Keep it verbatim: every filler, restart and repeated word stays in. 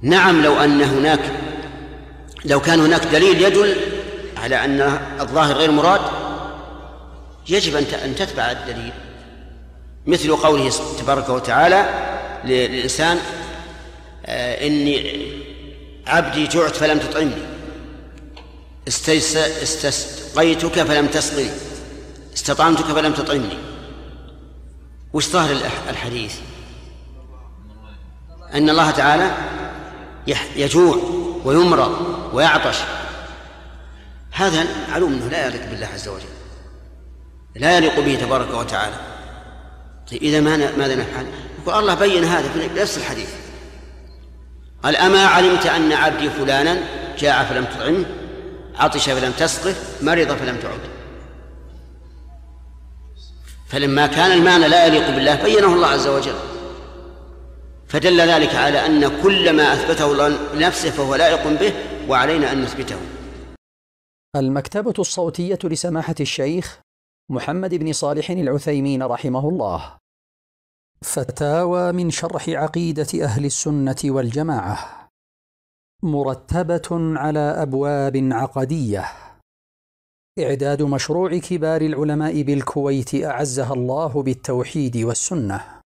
نعم، لو أن هناك لو كان هناك دليل يدل على أن الظاهر غير مراد يجب أن تتبع الدليل، مثل قوله تبارك وتعالى للإنسان إني عبدي جعت فلم تطعمني، استسقيتك فلم تسقني، استطعمتك فلم تطعمني. وش ظاهر الحديث؟ أن الله تعالى يجوع ويمرض ويعطش، هذا معلوم أنه لا يليق بالله عز وجل، لا يليق به تبارك وتعالى. طيب إذا ماذا نفعل؟ يقول الله بين هذا في نفس الحديث، قال أما علمت أن عبدي فلانا جاع فلم تطعمه، عطش فلم تسقه، مرض فلم تعد. فلما كان المعنى لا يليق بالله بينه الله عز وجل، فدل ذلك على أن كل ما أثبته الله لنفسه فهو لائق به وعلينا أن نثبته. المكتبة الصوتية لسماحة الشيخ محمد بن صالح العثيمين رحمه الله. فتاوى من شرح عقيدة أهل السنة والجماعة، مرتبة على أبواب عقدية. إعداد مشروع كبار العلماء بالكويت أعزها الله بالتوحيد والسنة.